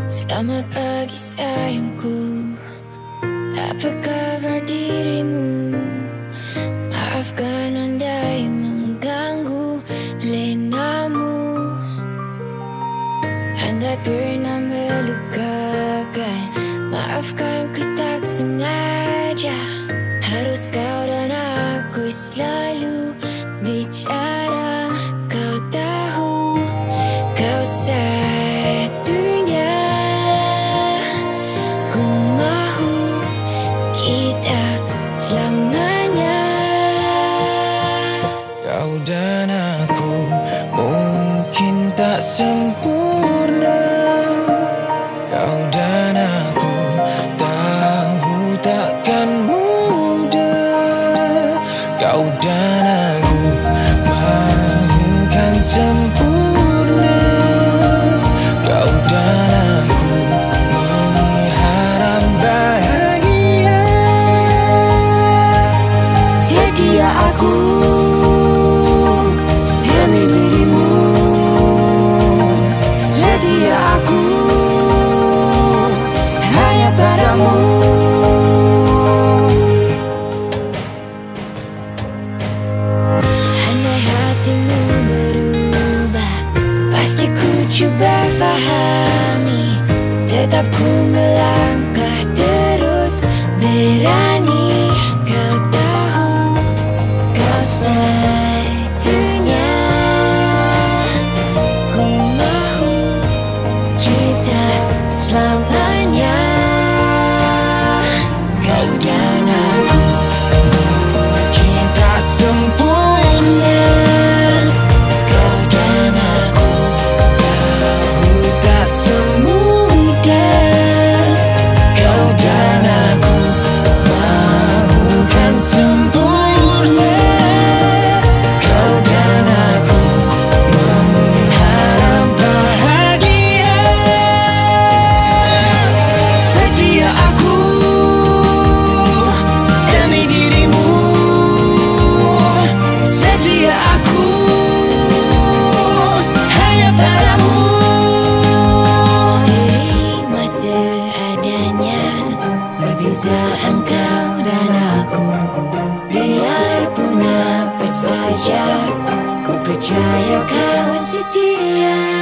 Selamat pagi sayangku, apa kabar dirimu? Maafkan andai mengganggu lenamu, andai pernah melukakan. Maafkan ku tak sengaja, harus kau dan aku selalu bicara. Kau tahu, kau satunya. Ku mahu kita selamanya. Kau dan aku mungkin tak sempurna. Kau dan aku tahu takkan mudah. Kau dan aku mahukan sempurna. Kau dan aku mengharap bahagia. Setia aku demi dirimu, setia aku hanya padamu. Andai hatimu berubah, pasti ku coba fahami. Tetap ku melangkah terus berani. Kau tahu, kau satunya. Ku mahu kita selamanya. Kau dan aku Mungkin tak sempurna. kau dan aku Tahu tak semudah. Kau dan aku mahukan sempurna. Kau dan aku mengharap bahagia. Setia aku demi dirimu. Setia aku hanya padamu. terima seadanya. Berbeza engkau dan aku, biarpun apa saja, ku percaya kau setia.